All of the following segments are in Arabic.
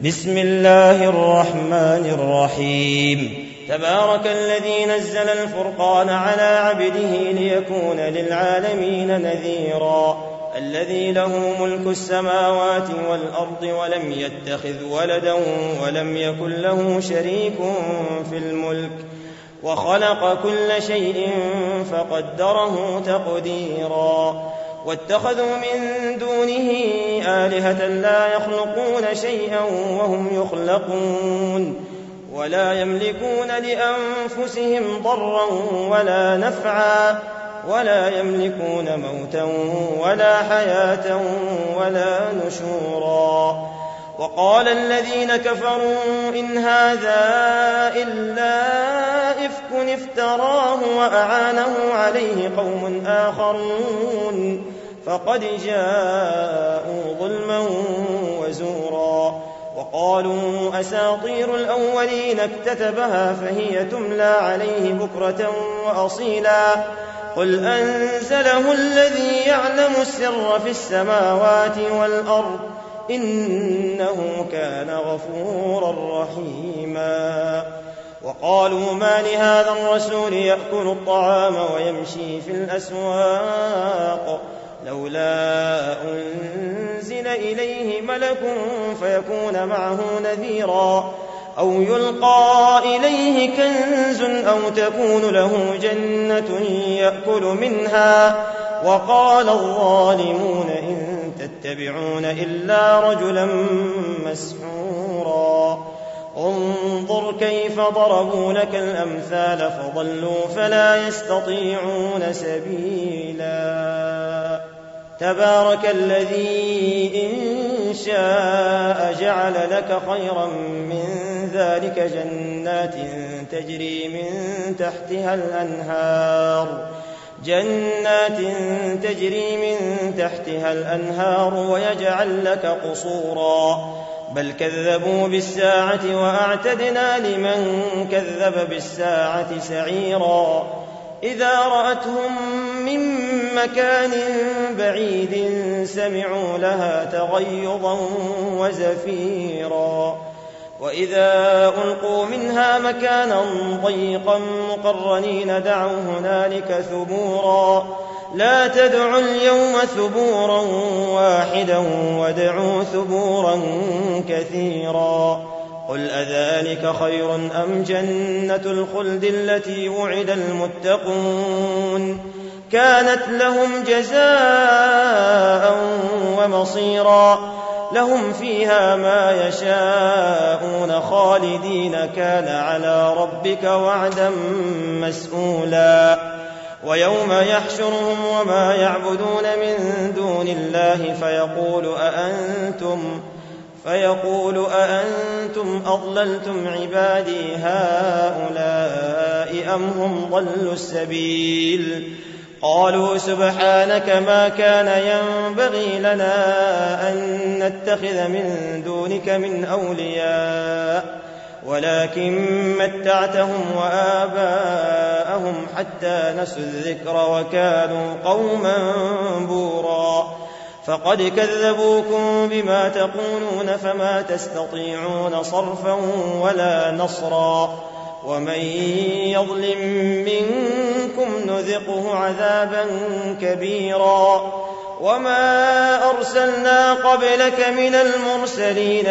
بسم الله الرحمن الرحيم. تبارك الذي نزل الفرقان على عبده ليكون للعالمين نذيرا. الذي له ملك السماوات والأرض ولم يتخذ ولدا ولم يكن له شريك في الملك وخلق كل شيء فقدره تقديرا. واتخذوا من دونه آلهة لا يخلقون شيئا وهم يخلقون ولا يملكون لأنفسهم ضرا ولا نفعا ولا يملكون موتا ولا حياة ولا نشورا. وقال الذين كفروا إن هذا إلا إفك افتراه وأعانه عليه قوم آخرون فقد جاءوا ظلما وزورا. وقالوا أساطير الأولين اكتتبها فهي تملى عليه بكرة وأصيلا. قل أنزله الذي يعلم السر في السماوات والأرض إنه كان غفورا رحيما. وقالوا ما لهذا الرسول يأكل الطعام ويمشي في الأسواق لولا أنزل إليه ملك فيكون معه نذيرا أو يلقى إليه كنز أو تكون له جنة يأكل منها. وقال الظالمون إن تتبعون إلا رجلا مسحورا. انظر كيف ضربوا لك الأمثال فضلوا فلا يستطيعون سبيلا. تبارك الذي إن شاء جعل لك خيرا من ذلك جنات تجري من تحتها الأنهار ويجعل لك قصورا. بل كذبوا بالساعة وأعتدنا لمن كذب بالساعة سعيرا. إذا رأتهم من مكان بعيد سمعوا لها تغيظا وزفيرا. وإذا ألقوا منها مكانا ضيقا مقرنين دعوا هنالك ثبورا. لا تدعوا اليوم ثبورا واحدا وادعوا ثبورا كثيرا. قل أذلك خير أم جنة الخلد التي وعد المتقون كانت لهم جزاء ومصيرا. لهم فيها ما يشاءون خالدين كان على ربك وعدا مسئولا. ويوم يحشرهم وما يعبدون من دون الله فيقول أأنتم أضللتم عبادي هؤلاء أم هم ضلوا السبيل. قالوا سبحانك ما كان ينبغي لنا أن نتخذ من دونك من أولياء ولكن متعتهم وآباءهم حتى نسوا الذكر وكانوا قوما بورا. فقد كذبوكم بما تقولون فما تستطيعون صرفا ولا نصرا. ومن يظلم منكم نذقه عذابا كبيرا. وما أرسلنا قبلك من المرسلين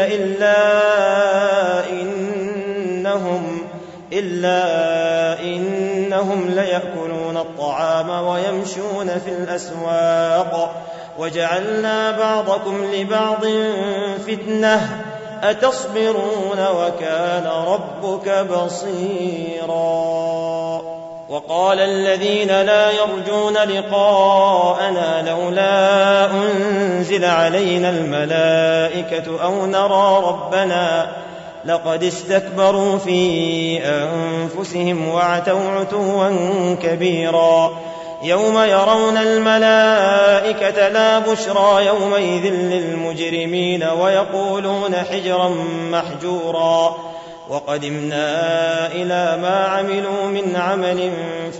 إلا إنهم ليأكلون الطعام ويمشون في الأسواق وجعلنا بعضكم لبعض فتنة أتصبرون وكان ربك بصيرا. وقال الذين لا يرجون لقاءنا لولا أنزل علينا الملائكة أو نرى ربنا لقد استكبروا في أنفسهم وعتوا عتوا كبيرا. يوم يرون الملائكة لا بشرى يومئذ للمجرمين ويقولون حجرا محجورا. وقدمنا إلى ما عملوا من عمل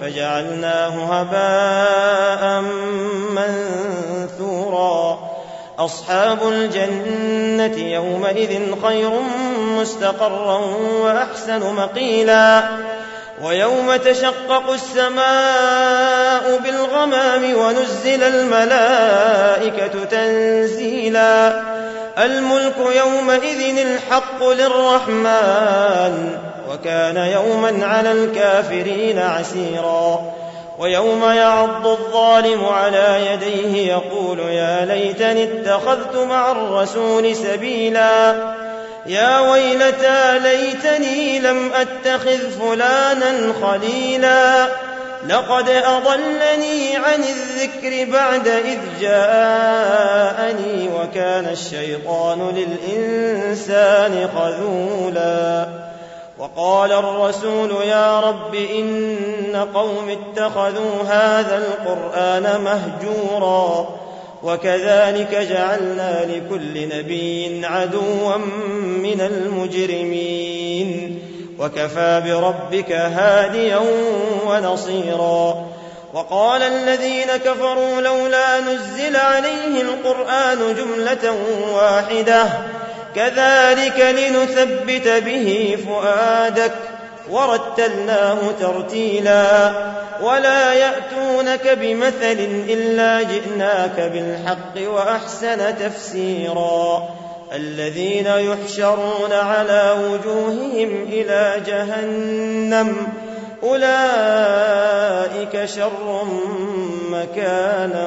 فجعلناه هباء منثورا. أصحاب الجنة يومئذ خير مستقرا وأحسن مقيلا ويوم تشقق السماء بالغمام ونزل الملائكة تنزيلا الملك يومئذ الحق للرحمن وكان يوما على الكافرين عسيرا ويوم يعض الظالم على يديه يقول يا ليتني اتخذت مع الرسول سبيلا يا ويلتى ليتني لم أتخذ فلانا خليلا لقد أضلني عن الذكر بعد إذ جاءني وكان الشيطان للإنسان خذولا وقال الرسول يا رب إن قوم اتخذوا هذا القرآن مهجورا وكذلك جعلنا لكل نبي عدوا من المجرمين وكفى بربك هاديا ونصيرا وقال الذين كفروا لولا نزل عليه القرآن جملة واحدة كذلك لنثبت به فؤادك ورتلناه ترتيلا ولا يأتونك بمثل إلا جئناك بالحق وأحسن تفسيرا الذين يحشرون على وجوههم إلى جهنم أولئك شر مكانا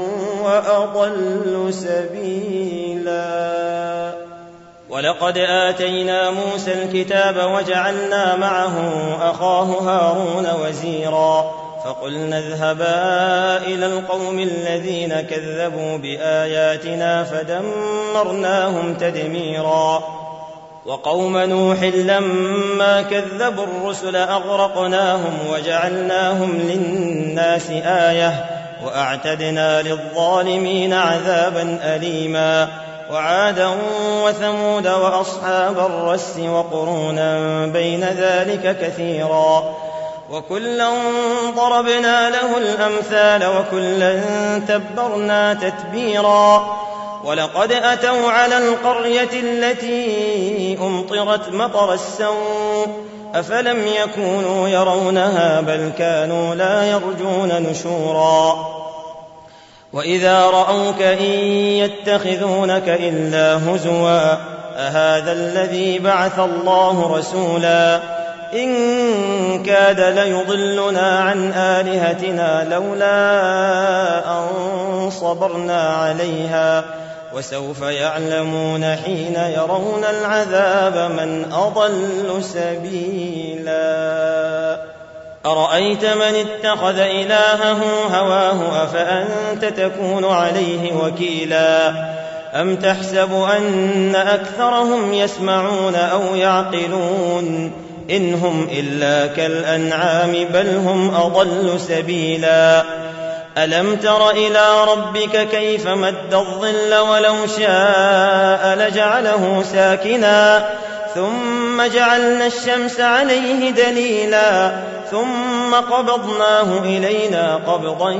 وأضل سبيلا ولقد آتينا موسى الكتاب وجعلنا معه أخاه هارون وزيرا فقلنا اذهبا إلى القوم الذين كذبوا بآياتنا فدمرناهم تدميرا وقوم نوح لما كذبوا الرسل أغرقناهم وجعلناهم للناس آية وأعتدنا للظالمين عذابا أليما وعادا وثمود وأصحاب الرس وقرونا بين ذلك كثيرا وكلا ضربنا له الأمثال وكلا تبرنا تتبيرا ولقد أتوا على القرية التي أمطرت مطر السوء أفلم يكونوا يرونها بل كانوا لا يرجون نشورا وإذا رأوك إن يتخذونك إلا هزوا أهذا الذي بعث الله رسولا إن كاد ليضلنا عن آلهتنا لولا أن صبرنا عليها وسوف يعلمون حين يرون العذاب من أضل سبيلا أرأيت من اتخذ إلهه هواه أفأنت تكون عليه وكيلا أم تحسب أن أكثرهم يسمعون أو يعقلون إن هم إلا كالأنعام بل هم أضل سبيلا ألم تر إلى ربك كيف مد الظل ولو شاء لجعله ساكنا ثم جعلنا الشمس عليه دليلا ثم قبضناه إلينا قبضا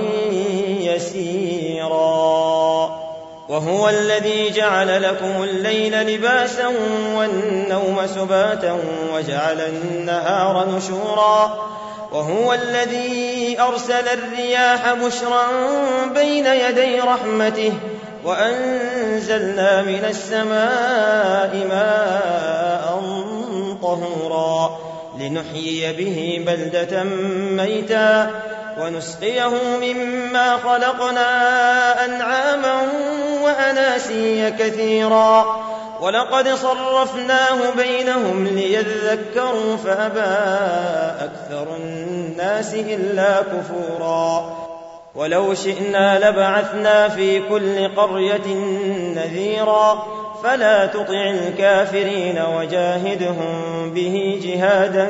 يسيرا وهو الذي جعل لكم الليل لباسا والنوم سباتا وجعل النهار نشورا وهو الذي أرسل الرياح بشرا بين يدي رحمته وأنزلنا من السماء ماء طهورا لنحيي به بلدة ميتا ونسقيه مما خلقنا أنعاما وأناسيا كثيرا ولقد صرفناه بينهم ليذكروا فأبى أكثر الناس إلا كفورا ولو شئنا لبعثنا في كل قرية نذيرا فلا تطع الكافرين وجاهدهم به جهادا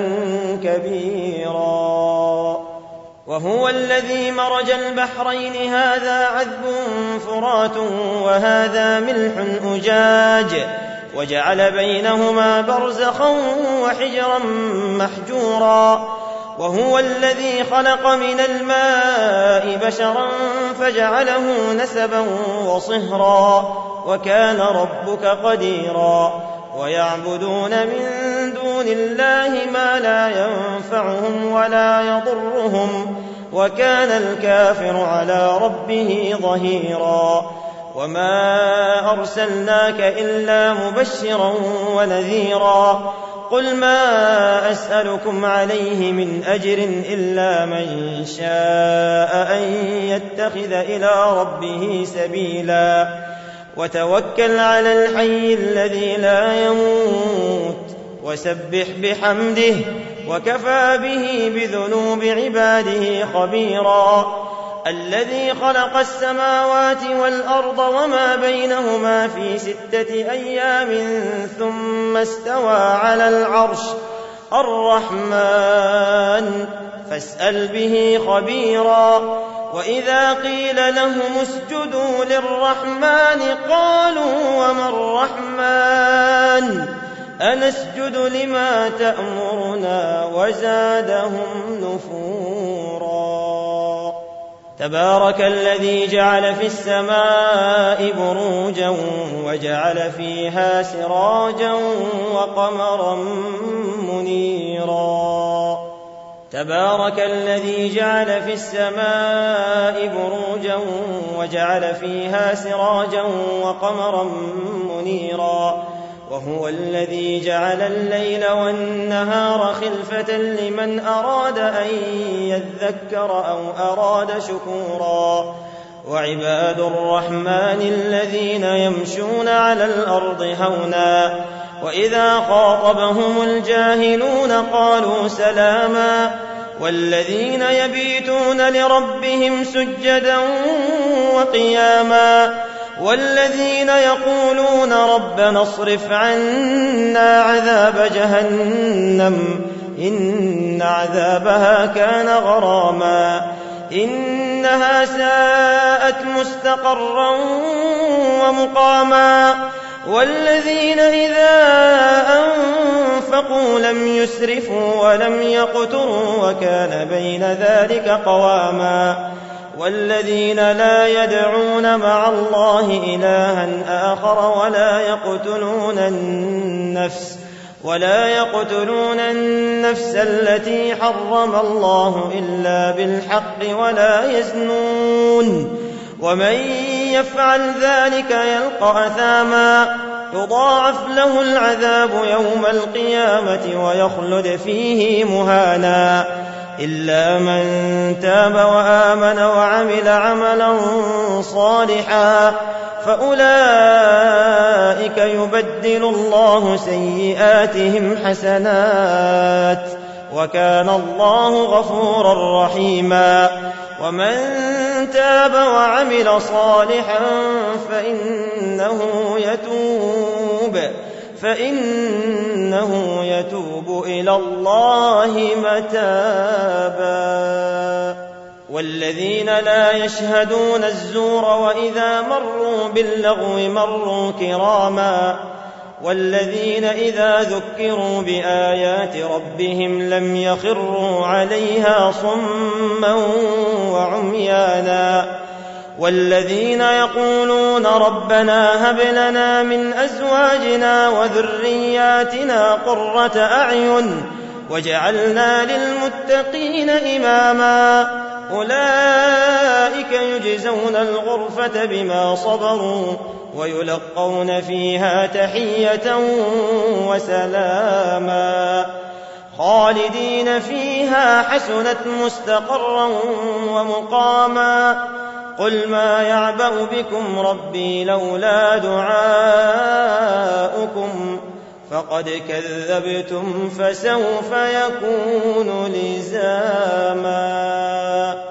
كبيرا وهو الذي مرج البحرين هذا عذب فرات وهذا ملح أجاج وجعل بينهما برزخا وحجرا محجورا وهو الذي خلق من الماء بشرا فجعله نسبا وصهرا وكان ربك قديرا ويعبدون من دون الله ما لا ينفعهم ولا يضرهم وكان الكافر على ربه ظهيرا وما أرسلناك إلا مبشرا ونذيرا قل ما أسألكم عليه من أجر إلا من شاء أن يتخذ إلى ربه سبيلا وتوكل على الحي الذي لا يموت وسبح بحمده وكفى به بذنوب عباده خبيرا الذي خلق السماوات والأرض وما بينهما في 6 أيام ثم استوى على العرش الرحمن فاسأل به خبيرا وإذا قيل لهم اسجدوا للرحمن قالوا وما الرحمن أنسجد لما تأمرنا وزادهم نفورا تبارك الذي جعل في السماء بروجا وجعل فيها سراجا وقمرا منيرا تبارك الذي جعل في السماء بروجا وجعل فيها سراجا وقمرا منيرا وهو الذي جعل الليل والنهار خلفة لمن أراد أن يذكر أو أراد شكورا وعباد الرحمن الذين يمشون على الأرض هونا وإذا خاطبهم الجاهلون قالوا سلاما والذين يبيتون لربهم سجدا وقياما والذين يقولون ربنا اصرف عنا عذاب جهنم إن عذابها كان غراما إنها ساءت مستقرا ومقاما والذين إذا أنفقوا لم يسرفوا ولم يقتروا وكان بين ذلك قواما والذين لا يدعون مع الله إلها آخر ولا يقتلون النفس التي حرم الله إلا بالحق ولا يزنون ومن يفعل ذلك يلقى أثاما يضاعف له العذاب يوم القيامة ويخلد فيه مهانا إلا من تاب وآمن وعمل عملا صالحا فأولئك يبدل الله سيئاتهم حسنات وكان الله غفورا رحيما ومن تاب وعمل صالحا فإنه يتوب إلى الله متابا والذين لا يشهدون الزور وإذا مروا باللغو مروا كراما والذين إذا ذكروا بآيات ربهم لم يخروا عليها صما وعميانا والذين يقولون ربنا هب لنا من أزواجنا وذرياتنا قرة أعين واجعلنا للمتقين إماما أولئك يجزون الغرفة بما صبروا ويلقون فيها تحية وسلاما خالدين فيها حسنت مستقرا ومقاما قل ما يعبأ بكم ربي لولا دعاؤكم فقد كذبتم فسوف يكون لزاما